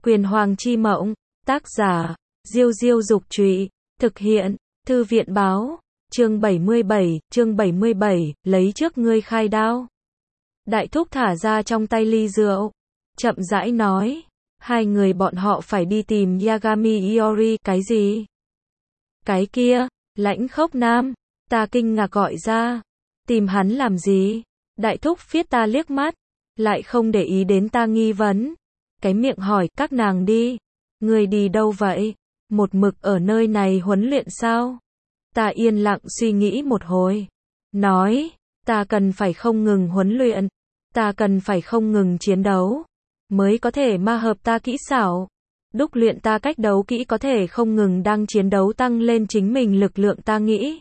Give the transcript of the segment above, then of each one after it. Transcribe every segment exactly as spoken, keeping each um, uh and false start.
Quyền Hoàng chi mộng, tác giả, Diêu Diêu Dục Trụy, thực hiện, Thư viện Báo, chương bảy mươi bảy, chương bảy mươi bảy, lấy trước ngươi khai đao. Đại thúc thả ra trong tay ly rượu, chậm rãi nói, hai người bọn họ phải đi tìm Yagami Iori, cái gì? Cái kia, Lãnh Khốc Nam, ta kinh ngạc gọi ra, tìm hắn làm gì? Đại thúc phiết ta liếc mắt, lại không để ý đến ta nghi vấn, cái miệng hỏi, các nàng đi, người đi đâu vậy? Một mực ở nơi này huấn luyện sao? Ta yên lặng suy nghĩ một hồi, nói, ta cần phải không ngừng huấn luyện, ta cần phải không ngừng chiến đấu, mới có thể ma hợp ta kỹ xảo, đúc luyện ta cách đấu kỹ có thể không ngừng đang chiến đấu tăng lên chính mình lực lượng. Ta nghĩ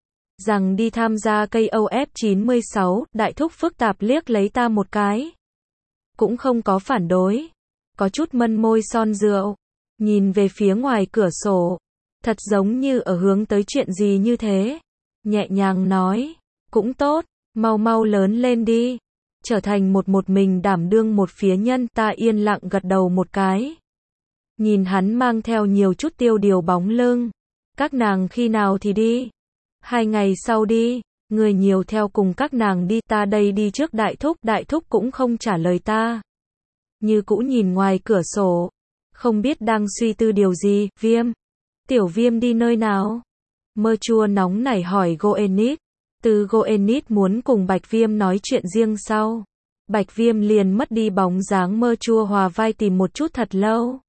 rằng đi tham gia cây O F chín mươi sáu, đại thúc phức tạp liếc lấy ta một cái, cũng không có phản đối, có chút mân môi son rượu, nhìn về phía ngoài cửa sổ, thật giống như ở hướng tới chuyện gì như thế, nhẹ nhàng nói, cũng tốt, mau mau lớn lên đi, trở thành một một mình đảm đương một phía nhân. Ta yên lặng gật đầu một cái, nhìn hắn mang theo nhiều chút tiêu điều bóng lưng, các nàng khi nào thì đi? Hai ngày sau đi, người nhiều theo cùng các nàng đi, ta đây đi trước. Đại thúc, đại thúc cũng không trả lời ta, như cũ nhìn ngoài cửa sổ, không biết đang suy tư điều gì. Viêm, tiểu Viêm đi nơi nào? Mơ chua nóng nảy hỏi Goenit. Từ Goenit muốn cùng Bạch Viêm nói chuyện riêng sau, Bạch Viêm liền mất đi bóng dáng. Mơ chua hòa vai tìm một chút thật lâu,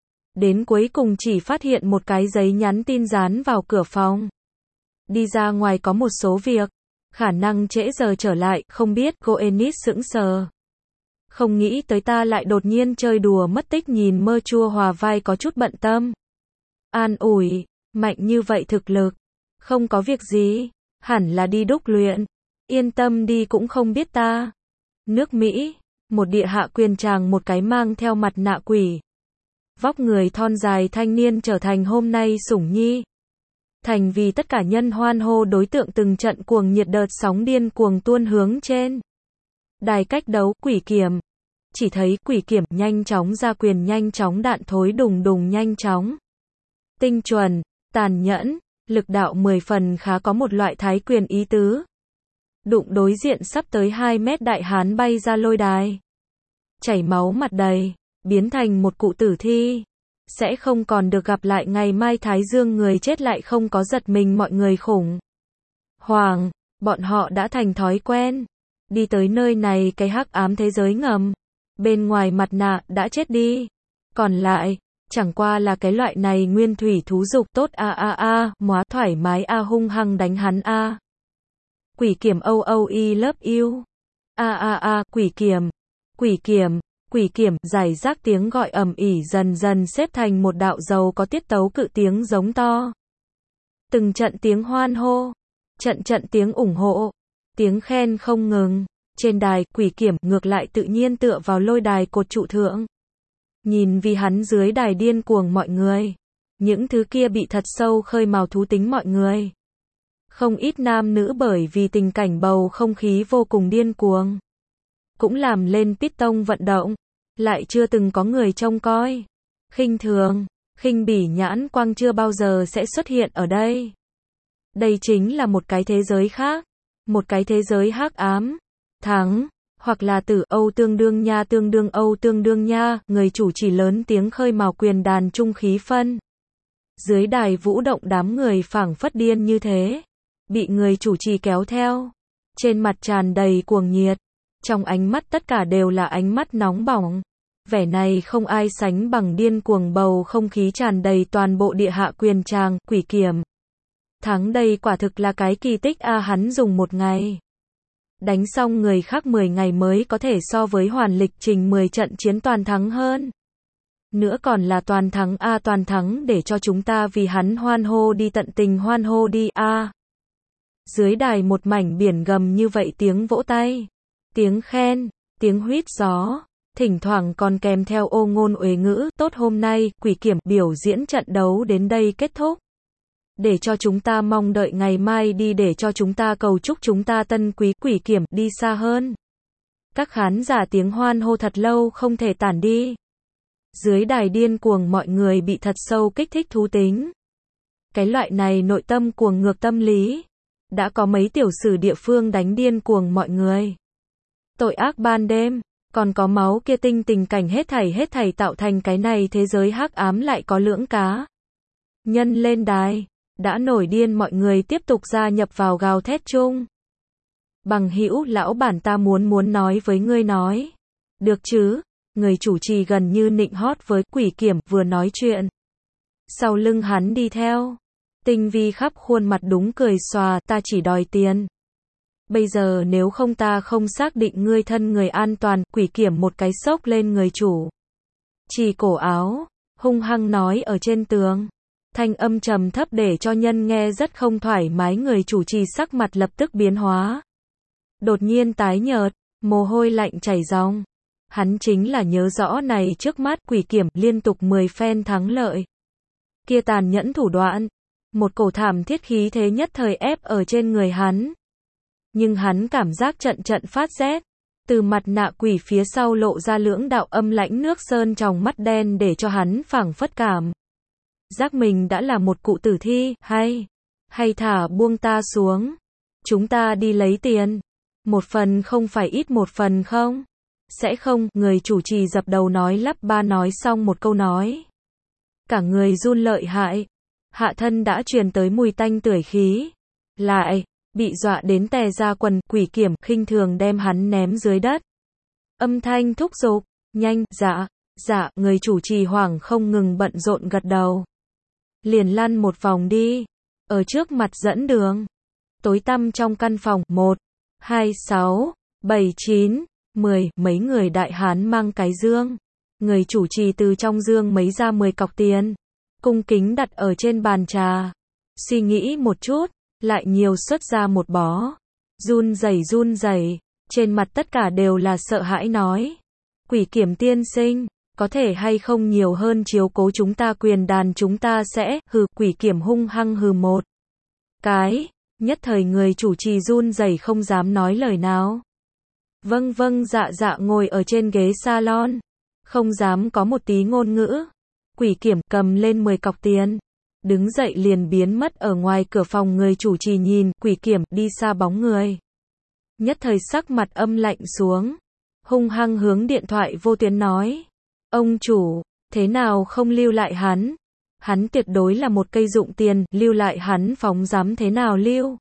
đến cuối cùng chỉ phát hiện một cái giấy nhắn tin dán vào cửa phòng. Đi ra ngoài có một số việc, khả năng trễ giờ trở lại, không biết. Goenit sững sờ, không nghĩ tới ta lại đột nhiên chơi đùa mất tích. Nhìn Mơ chua hòa vai có chút bận tâm, an ủi, mạnh như vậy thực lực, không có việc gì, hẳn là đi đúc luyện, yên tâm đi. Cũng không biết ta. Nước Mỹ, một địa hạ quyền tràng, một cái mang theo mặt nạ quỷ, vóc người thon dài thanh niên trở thành hôm nay sủng nhi, thành vì tất cả nhân hoan hô đối tượng. Từng trận cuồng nhiệt đợt sóng điên cuồng tuôn hướng trên đài cách đấu. Quỷ kiểm, chỉ thấy Quỷ Kiểm nhanh chóng ra quyền, nhanh chóng đạn thối đùng đùng, nhanh chóng, tinh chuẩn, tàn nhẫn, lực đạo mười phần, khá có một loại thái quyền ý tứ. Đụng đối diện sắp tới hai mét đại hán bay ra lôi đài, chảy máu mặt đầy, biến thành một cụ tử thi, sẽ không còn được gặp lại ngày mai. Thái dương người chết lại không có giật mình. Mọi người khủng hoảng, bọn họ đã thành thói quen, đi tới nơi này, cái hắc ám thế giới ngầm, bên ngoài mặt nạ đã chết đi, còn lại chẳng qua là cái loại này nguyên thủy thú dục. Tốt a a a, móa thoải mái a, hung hăng đánh hắn a. Quỷ Kiểm o o e love you. A a a, Quỷ Kiểm, Quỷ Kiểm, Quỷ Kiểm. Giải rác tiếng gọi ầm ỉ dần dần xếp thành một đạo dầu có tiết tấu cự tiếng giống to. Từng trận tiếng hoan hô, trận trận tiếng ủng hộ, tiếng khen không ngừng. Trên đài, Quỷ Kiểm ngược lại tự nhiên tựa vào lôi đài cột trụ thượng, nhìn vì hắn dưới đài điên cuồng mọi người, những thứ kia bị thật sâu khơi mào thú tính mọi người. Không ít nam nữ bởi vì tình cảnh bầu không khí vô cùng điên cuồng, cũng làm lên piston vận động, lại chưa từng có người trông coi. Khinh thường, khinh bỉ, nhãn quang chưa bao giờ sẽ xuất hiện ở đây. Đây chính là một cái thế giới khác, một cái thế giới hắc ám. Thắng, hoặc là tử, Âu tương đương nha, tương đương Âu tương đương nha. Người chủ chỉ lớn tiếng khơi mào quyền đàn trung khí phân. Dưới đài vũ động, đám người phảng phất điên như thế, bị người chủ trì kéo theo, trên mặt tràn đầy cuồng nhiệt, trong ánh mắt tất cả đều là ánh mắt nóng bỏng. Vẻ này không ai sánh bằng, điên cuồng bầu không khí tràn đầy toàn bộ địa hạ quyền tràng. Quỷ Kiểm thắng, đây quả thực là cái kỳ tích a. Hắn dùng một ngày đánh xong người khác mười ngày mới có thể so với hoàn lịch trình mười trận chiến toàn thắng hơn. Nữa còn là toàn thắng a, toàn thắng, để cho chúng ta vì hắn hoan hô đi, tận tình hoan hô đi a. Dưới đài một mảnh biển gầm như vậy, tiếng vỗ tay, tiếng khen, tiếng huýt gió, thỉnh thoảng còn kèm theo ô ngôn uế ngữ. Tốt, hôm nay, Quỷ Kiểm biểu diễn trận đấu đến đây kết thúc. Để cho chúng ta mong đợi ngày mai đi, để cho chúng ta cầu chúc chúng ta tân quý Quỷ Kiểm đi xa hơn. Các khán giả tiếng hoan hô thật lâu không thể tản đi. Dưới đài điên cuồng mọi người bị thật sâu kích thích thú tính. Cái loại này nội tâm cuồng ngược tâm lý. Đã có mấy tiểu sử địa phương đánh điên cuồng mọi người. Tội ác ban đêm, còn có máu kia tinh tình cảnh hết thảy hết thảy tạo thành cái này thế giới hắc ám lại có lưỡng cá. Nhân lên đài, đã nổi điên mọi người tiếp tục gia nhập vào gào thét chung. Bằng hữu lão bản ta muốn muốn nói với ngươi nói. Được chứ, người chủ trì gần như nịnh hót với Quỷ Kiểm vừa nói chuyện. Sau lưng hắn đi theo. Tinh vi khắp khuôn mặt đúng cười xòa, ta chỉ đòi tiền. Bây giờ nếu không ta không xác định ngươi thân người an toàn, Quỷ Kiểm một cái xốc lên người chủ. Chỉ cổ áo, hung hăng nói ở trên tường. Thanh âm trầm thấp để cho nhân nghe rất không thoải mái, người chủ trì sắc mặt lập tức biến hóa. Đột nhiên tái nhợt, mồ hôi lạnh chảy ròng. Hắn chính là nhớ rõ này trước mắt Quỷ Kiểm liên tục mười phen thắng lợi. Kia tàn nhẫn thủ đoạn. Một cổ thảm thiết khí thế nhất thời ép ở trên người hắn. Nhưng hắn cảm giác trận trận phát rét. Từ mặt nạ quỷ phía sau lộ ra lưỡng đạo âm lãnh nước sơn trong mắt đen để cho hắn phảng phất cảm. Giác mình đã là một cụ tử thi, hay, hay thả buông ta xuống. Chúng ta đi lấy tiền. Một phần không phải ít một phần không? Sẽ không, người chủ trì dập đầu nói lắp ba nói xong một câu nói. Cả người run lợi hại. Hạ thân đã truyền tới mùi tanh tưởi khí. Lại, bị dọa đến tè ra quần, Quỷ Kiểm khinh thường đem hắn ném dưới đất. Âm thanh thúc giục, nhanh, dạ, dạ, người chủ trì hoảng không ngừng bận rộn gật đầu. Liền lăn một vòng đi, ở trước mặt dẫn đường. Tối tăm trong căn phòng, một, hai, sáu, bảy, chín, mười, mấy người đại hán mang cái dương. Người chủ trì từ trong dương mấy ra mười cọc tiền. Cung kính đặt ở trên bàn trà. Suy nghĩ một chút, lại nhiều xuất ra một bó. Run rẩy run rẩy, trên mặt tất cả đều là sợ hãi nói. Quỷ Kiểm tiên sinh, có thể hay không nhiều hơn chiếu cố chúng ta quyền đàn chúng ta sẽ, hừ, Quỷ Kiểm hung hăng hừ một cái, nhất thời người chủ trì run rẩy không dám nói lời nào. Vâng vâng dạ dạ ngồi ở trên ghế salon, không dám có một tí ngôn ngữ. Quỷ Kiểm cầm lên mười cọc tiền, đứng dậy liền biến mất ở ngoài cửa phòng, người chủ trì nhìn Quỷ Kiểm đi xa bóng người. Nhất thời sắc mặt âm lạnh xuống, hung hăng hướng điện thoại vô tuyến nói. Ông chủ, thế nào không lưu lại hắn? Hắn tuyệt đối là một cây dụng tiền, lưu lại hắn phóng dám thế nào lưu?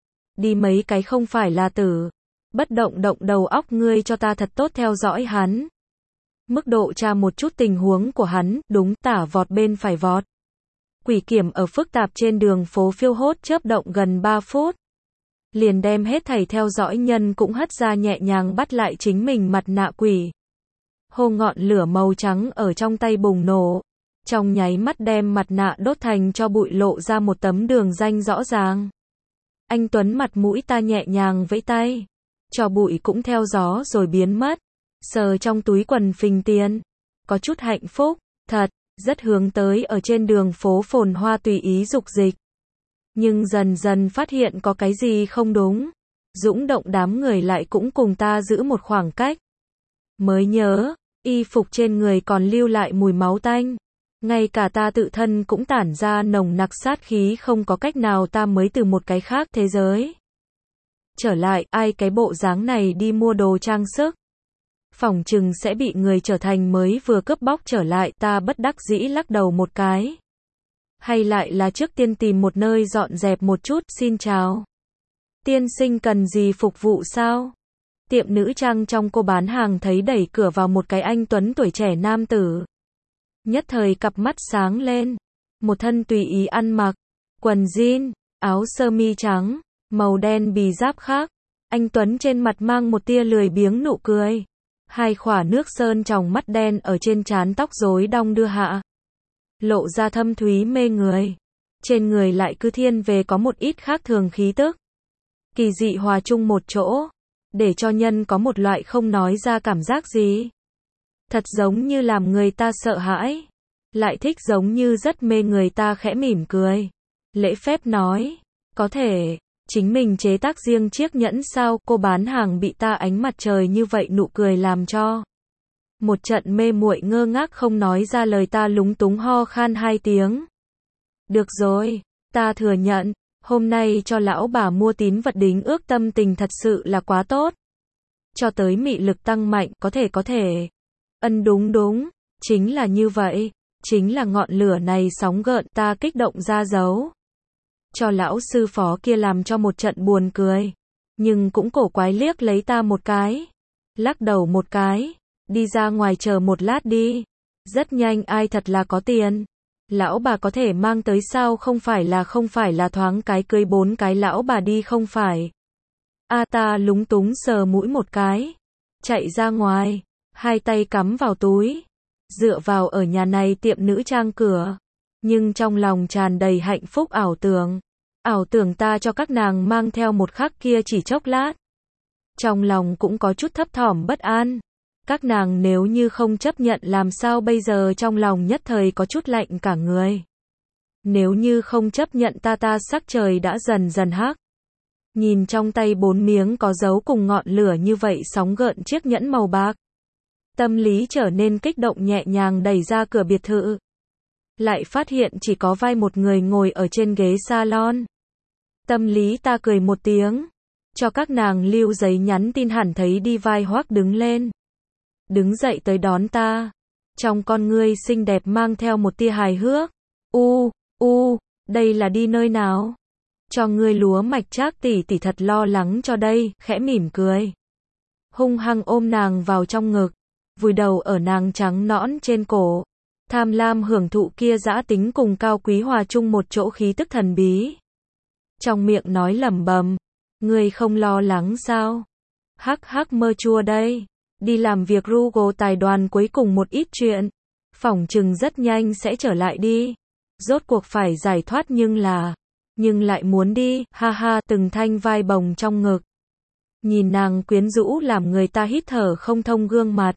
Đi mấy cái không phải là tử. Bất động động đầu óc ngươi cho ta thật tốt theo dõi hắn. Mức độ tra một chút tình huống của hắn, đúng, tả vọt bên phải vọt. Quỷ Kiểm ở phức tạp trên đường phố phiêu hốt chớp động gần ba phút. Liền đem hết thảy theo dõi nhân cũng hất ra, nhẹ nhàng bắt lại chính mình mặt nạ quỷ. Hô, ngọn lửa màu trắng ở trong tay bùng nổ. Trong nháy mắt đem mặt nạ đốt thành cho bụi, lộ ra một tấm đường danh rõ ràng. Anh Tuấn mặt mũi ta nhẹ nhàng vẫy tay. Cho bụi cũng theo gió rồi biến mất. Sờ trong túi quần phình tiền. Có chút hạnh phúc, thật, rất hướng tới ở trên đường phố phồn hoa tùy ý dục dịch. Nhưng dần dần phát hiện có cái gì không đúng. Dũng động đám người lại cũng cùng ta giữ một khoảng cách. Mới nhớ, y phục trên người còn lưu lại mùi máu tanh. Ngay cả ta tự thân cũng tản ra nồng nặc sát khí, không có cách nào, ta mới từ một cái khác thế giới trở lại, ai cái bộ dáng này đi mua đồ trang sức. Phỏng chừng sẽ bị người trở thành mới vừa cướp bóc trở lại, ta bất đắc dĩ lắc đầu một cái. Hay lại là trước tiên tìm một nơi dọn dẹp một chút, xin chào. Tiên sinh cần gì phục vụ sao? Tiệm nữ trang trong cô bán hàng thấy đẩy cửa vào một cái anh tuấn tuổi trẻ nam tử. Nhất thời cặp mắt sáng lên. Một thân tùy ý ăn mặc, quần jean, áo sơ mi trắng, màu đen bì giáp khác. Anh tuấn trên mặt mang một tia lười biếng nụ cười. Hai khỏa nước sơn tròng mắt đen ở trên trán, tóc rối đong đưa hạ. Lộ ra thâm thúy mê người. Trên người lại cứ thiên về có một ít khác thường khí tức. Kỳ dị hòa chung một chỗ. Để cho nhân có một loại không nói ra cảm giác gì. Thật giống như làm người ta sợ hãi. Lại thích giống như rất mê người ta, khẽ mỉm cười. Lễ phép nói. Có thể, chính mình chế tác riêng chiếc nhẫn sao? Cô bán hàng bị ta ánh mặt trời như vậy nụ cười làm cho Một trận mê muội ngơ ngác không nói ra lời, ta lúng túng ho khan hai tiếng. Được rồi, ta thừa nhận, hôm nay cho lão bà mua tín vật đính ước tâm tình thật sự là quá tốt. Cho tới mị lực tăng mạnh, có thể có thể. Ân đúng đúng, chính là như vậy, chính là ngọn lửa này sóng gợn, ta kích động ra dấu. Cho lão sư phó kia làm cho một trận buồn cười, nhưng cũng cổ quái liếc lấy ta một cái, lắc đầu một cái, đi ra ngoài chờ một lát đi. Rất nhanh, ai thật là có tiền. Lão bà có thể mang tới sao, không phải là không phải là thoáng cái cưới bốn cái lão bà đi không phải. A ta lúng túng sờ mũi một cái, chạy ra ngoài, hai tay cắm vào túi, dựa vào ở nhà này tiệm nữ trang cửa, nhưng trong lòng tràn đầy hạnh phúc ảo tưởng. Ảo tưởng ta cho các nàng mang theo một khắc kia chỉ chốc lát. Trong lòng cũng có chút thấp thỏm bất an. Các nàng nếu như không chấp nhận làm sao bây giờ, trong lòng nhất thời có chút lạnh cả người. Nếu như không chấp nhận ta ta sắc trời đã dần dần hắc. Nhìn trong tay bốn miếng có dấu cùng ngọn lửa như vậy sóng gợn chiếc nhẫn màu bạc. Tâm lý trở nên kích động, nhẹ nhàng đẩy ra cửa biệt thự. Lại phát hiện chỉ có vai một người ngồi ở trên ghế salon. Tâm lý ta cười một tiếng. Cho các nàng lưu giấy nhắn tin hẳn thấy đi, vai Hoắc đứng lên. Đứng dậy tới đón ta. Trong con ngươi xinh đẹp mang theo một tia hài hước. U, u, đây là đi nơi nào? Cho ngươi lúa mạch Trác tỷ tỷ thật lo lắng cho đây, khẽ mỉm cười. Hung hăng ôm nàng vào trong ngực, vùi đầu ở nàng trắng nõn trên cổ. Tham lam hưởng thụ kia dã tính cùng cao quý hòa chung một chỗ, khí tức thần bí. Trong miệng nói lẩm bẩm, ngươi không lo lắng sao? Hắc hắc, mơ chua đây. Đi làm việc Rugo tài đoàn cuối cùng một ít chuyện. Phỏng chừng rất nhanh sẽ trở lại đi. Rốt cuộc phải giải thoát nhưng là, nhưng lại muốn đi, ha ha, từng thanh vai bồng trong ngực. Nhìn nàng quyến rũ làm người ta hít thở không thông gương mặt.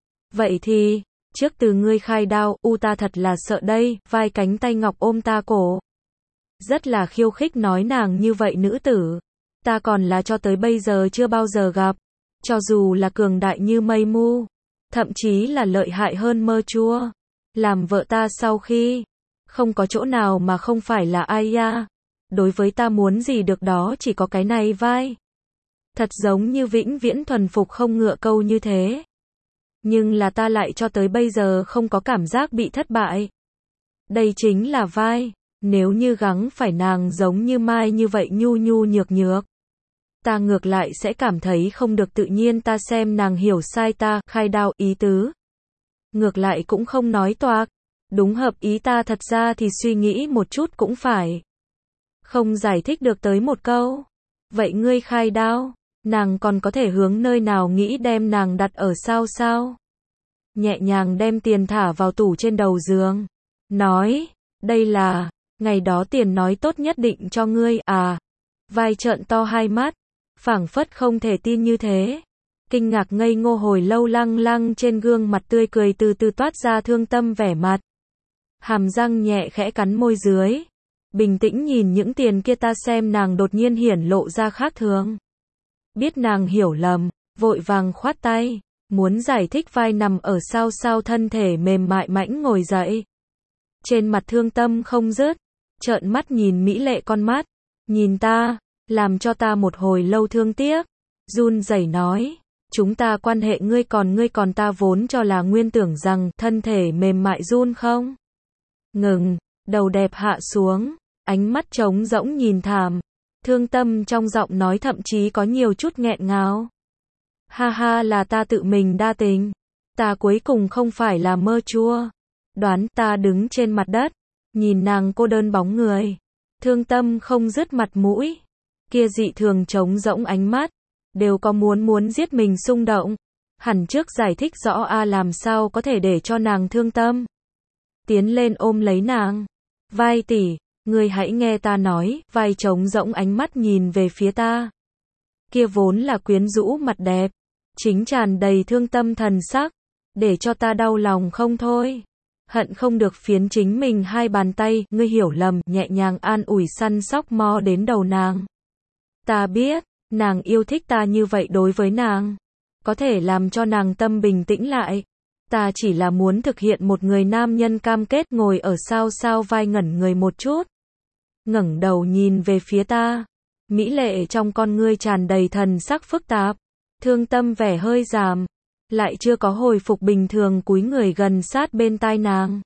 Vậy thì, trước từ ngươi khai đao, u ta thật là sợ đây, vai cánh tay ngọc ôm ta cổ. Rất là khiêu khích nói nàng như vậy nữ tử. Ta còn là cho tới bây giờ chưa bao giờ gặp. Cho dù là cường đại như mây mu, thậm chí là lợi hại hơn mơ chua. Làm vợ ta sau khi, không có chỗ nào mà không phải là ai ya. Đối với ta muốn gì được đó chỉ có cái này vai. Thật giống như vĩnh viễn thuần phục không ngựa câu như thế. Nhưng là ta lại cho tới bây giờ không có cảm giác bị thất bại. Đây chính là vai. Nếu như gắng phải nàng giống như Mai như vậy nhu nhu nhược nhược, ta ngược lại sẽ cảm thấy không được tự nhiên. Ta xem nàng hiểu sai ta, khai đao ý tứ. Ngược lại cũng không nói toạc. Đúng hợp ý ta, thật ra thì suy nghĩ một chút cũng phải. Không giải thích được tới một câu. Vậy ngươi khai đao, nàng còn có thể hướng nơi nào nghĩ đem nàng đặt ở sao sao? Nhẹ nhàng đem tiền thả vào tủ trên đầu giường. Nói, đây là, ngày đó tiền nói tốt nhất định cho ngươi, à. Vai trợn to hai mắt, phảng phất không thể tin như thế. Kinh ngạc ngây ngô hồi lâu, lăng lăng trên gương mặt tươi cười từ từ toát ra thương tâm vẻ mặt. Hàm răng nhẹ khẽ cắn môi dưới. Bình tĩnh nhìn những tiền kia, ta xem nàng đột nhiên hiển lộ ra khác thường. Biết nàng hiểu lầm, vội vàng khoát tay. Muốn giải thích, vai nằm ở sao sao thân thể mềm mại mãnh ngồi dậy. Trên mặt thương tâm không dứt. Trợn mắt nhìn mỹ lệ con mắt. Nhìn ta, làm cho ta một hồi lâu thương tiếc. Run rẩy nói, chúng ta quan hệ ngươi còn ngươi còn ta vốn cho là nguyên tưởng rằng thân thể mềm mại run không. Ngừng, đầu đẹp hạ xuống, ánh mắt trống rỗng nhìn thảm. Thương tâm trong giọng nói thậm chí có nhiều chút nghẹn ngào. Ha ha, là ta tự mình đa tình. Ta cuối cùng không phải là mơ chua. Đoán. Ta đứng trên mặt đất, nhìn nàng cô đơn bóng người. Thương tâm không dứt mặt mũi. Kia dị thường trống rỗng ánh mắt. Đều có muốn muốn giết mình xung động. Hẳn trước giải thích rõ a làm sao có thể để cho nàng thương tâm. Tiến lên ôm lấy nàng. Vai tỷ, ngươi hãy nghe ta nói. Vai trống rỗng ánh mắt nhìn về phía ta. Kia vốn là quyến rũ mặt đẹp, chính tràn đầy thương tâm thần sắc, để cho ta đau lòng không thôi. Hận không được phiến chính mình hai bàn tay, ngươi hiểu lầm, nhẹ nhàng an ủi săn sóc mò đến đầu nàng. Ta biết, nàng yêu thích ta như vậy, đối với nàng, có thể làm cho nàng tâm bình tĩnh lại. Ta chỉ là muốn thực hiện một người nam nhân cam kết, ngồi ở sao sao vai ngẩn người một chút. Ngẩng đầu nhìn về phía ta. Mỹ lệ trong con ngươi tràn đầy thần sắc phức tạp. Thương tâm vẻ hơi giảm. Lại chưa có hồi phục bình thường, cúi người gần sát bên tai nàng.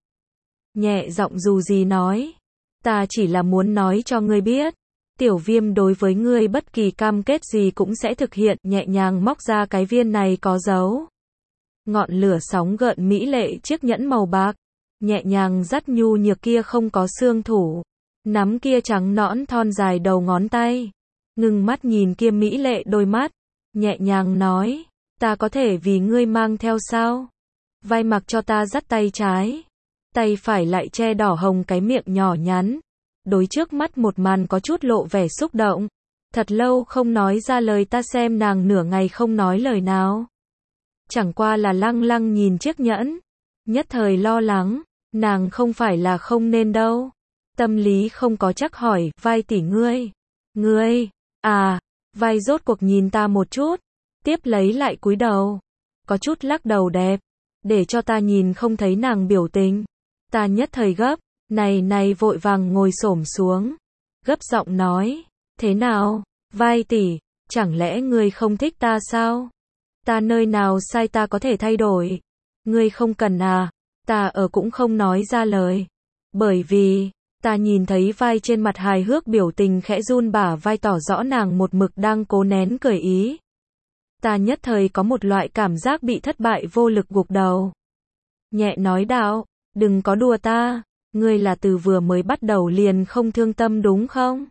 Nhẹ giọng dù gì nói. Ta chỉ là muốn nói cho ngươi biết. Tiểu Viêm đối với ngươi bất kỳ cam kết gì cũng sẽ thực hiện. Nhẹ nhàng móc ra cái viên này có dấu ngọn lửa sóng gợn mỹ lệ chiếc nhẫn màu bạc. Nhẹ nhàng dắt nhu nhược kia không có xương thủ. Nắm kia trắng nõn thon dài đầu ngón tay. Ngừng mắt nhìn kia mỹ lệ đôi mắt. Nhẹ nhàng nói. Ta có thể vì ngươi mang theo sao? Vai mặc cho ta dắt tay trái. Tay phải lại che đỏ hồng cái miệng nhỏ nhắn. Đối trước mắt một màn có chút lộ vẻ xúc động. Thật lâu không nói ra lời, ta xem nàng nửa ngày không nói lời nào. Chẳng qua là lăng lăng nhìn chiếc nhẫn. Nhất thời lo lắng. Nàng không phải là không nên đâu. Tâm lý không có chắc hỏi, vai tỷ ngươi. Ngươi, à, vai rốt cuộc nhìn ta một chút. Tiếp lấy lại cúi đầu. Có chút lắc đầu đẹp. Để cho ta nhìn không thấy nàng biểu tình. Ta nhất thời gấp. Này này vội vàng ngồi xổm xuống. Gấp giọng nói. Thế nào, vai tỷ, chẳng lẽ ngươi không thích ta sao? Ta nơi nào sai, ta có thể thay đổi. Ngươi không cần à? Ta ở cũng không nói ra lời. Bởi vì, ta nhìn thấy vai trên mặt hài hước biểu tình khẽ run, bả vai tỏ rõ nàng một mực đang cố nén cười ý. Ta nhất thời có một loại cảm giác bị thất bại, vô lực gục đầu. Nhẹ nói đạo, đừng có đùa ta, ngươi là từ vừa mới bắt đầu liền không thương tâm đúng không?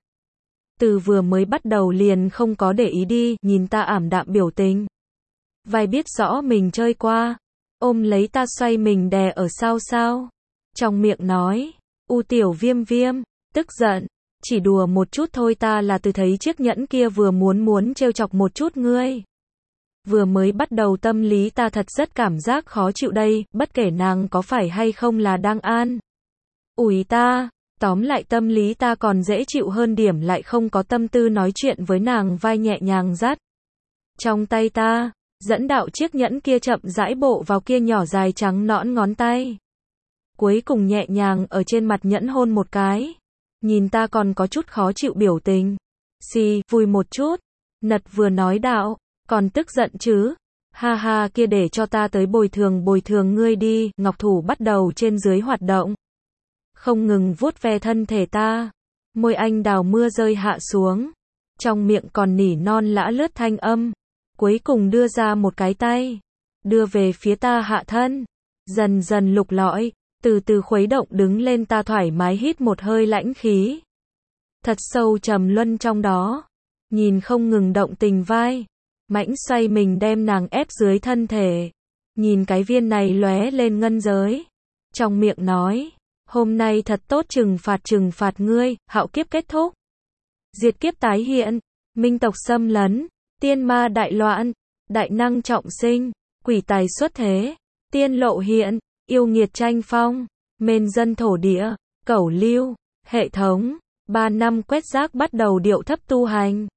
Từ vừa mới bắt đầu liền không có để ý đi, nhìn ta ảm đạm biểu tình. Vai biết rõ mình chơi qua, ôm lấy ta xoay mình đè ở sao sao. Trong miệng nói, u tiểu Viêm Viêm, tức giận, chỉ đùa một chút thôi, ta là từ thấy chiếc nhẫn kia vừa muốn muốn trêu chọc một chút ngươi. Vừa mới bắt đầu tâm lý ta thật rất cảm giác khó chịu đây, bất kể nàng có phải hay không là đang an ủi ta, tóm lại tâm lý ta còn dễ chịu hơn điểm, lại không có tâm tư nói chuyện với nàng. Vai nhẹ nhàng dắt trong tay ta, dẫn đạo chiếc nhẫn kia chậm rãi bộ vào kia nhỏ dài trắng nõn ngón tay. Cuối cùng nhẹ nhàng ở trên mặt nhẫn hôn một cái. Nhìn ta còn có chút khó chịu biểu tình. Xì, vui một chút. Nật vừa nói đạo, còn tức giận chứ? Ha ha, kia để cho ta tới bồi thường bồi thường ngươi đi. Ngọc thủ bắt đầu trên dưới hoạt động. Không ngừng vuốt ve thân thể ta. Môi anh đào mưa rơi hạ xuống. Trong miệng còn nỉ non lã lướt thanh âm. Cuối cùng đưa ra một cái tay. Đưa về phía ta hạ thân. Dần dần lục lọi. Từ từ khuấy động đứng lên, ta thoải mái hít một hơi lãnh khí. Thật sâu trầm luân trong đó. Nhìn không ngừng động tình vai. Mãnh xoay mình đem nàng ép dưới thân thể. Nhìn cái viên này lóe lên ngân giới. Trong miệng nói. Hôm nay thật tốt, trừng phạt trừng phạt ngươi, hạo kiếp kết thúc. Diệt kiếp tái hiện. Minh tộc xâm lấn. Tiên ma đại loạn. Đại năng trọng sinh. Quỷ tài xuất thế. Tiên lộ hiện. Yêu nghiệt tranh phong. Mên dân thổ địa. Cẩu lưu. Hệ thống. Ba năm quét rác bắt đầu điệu thấp tu hành.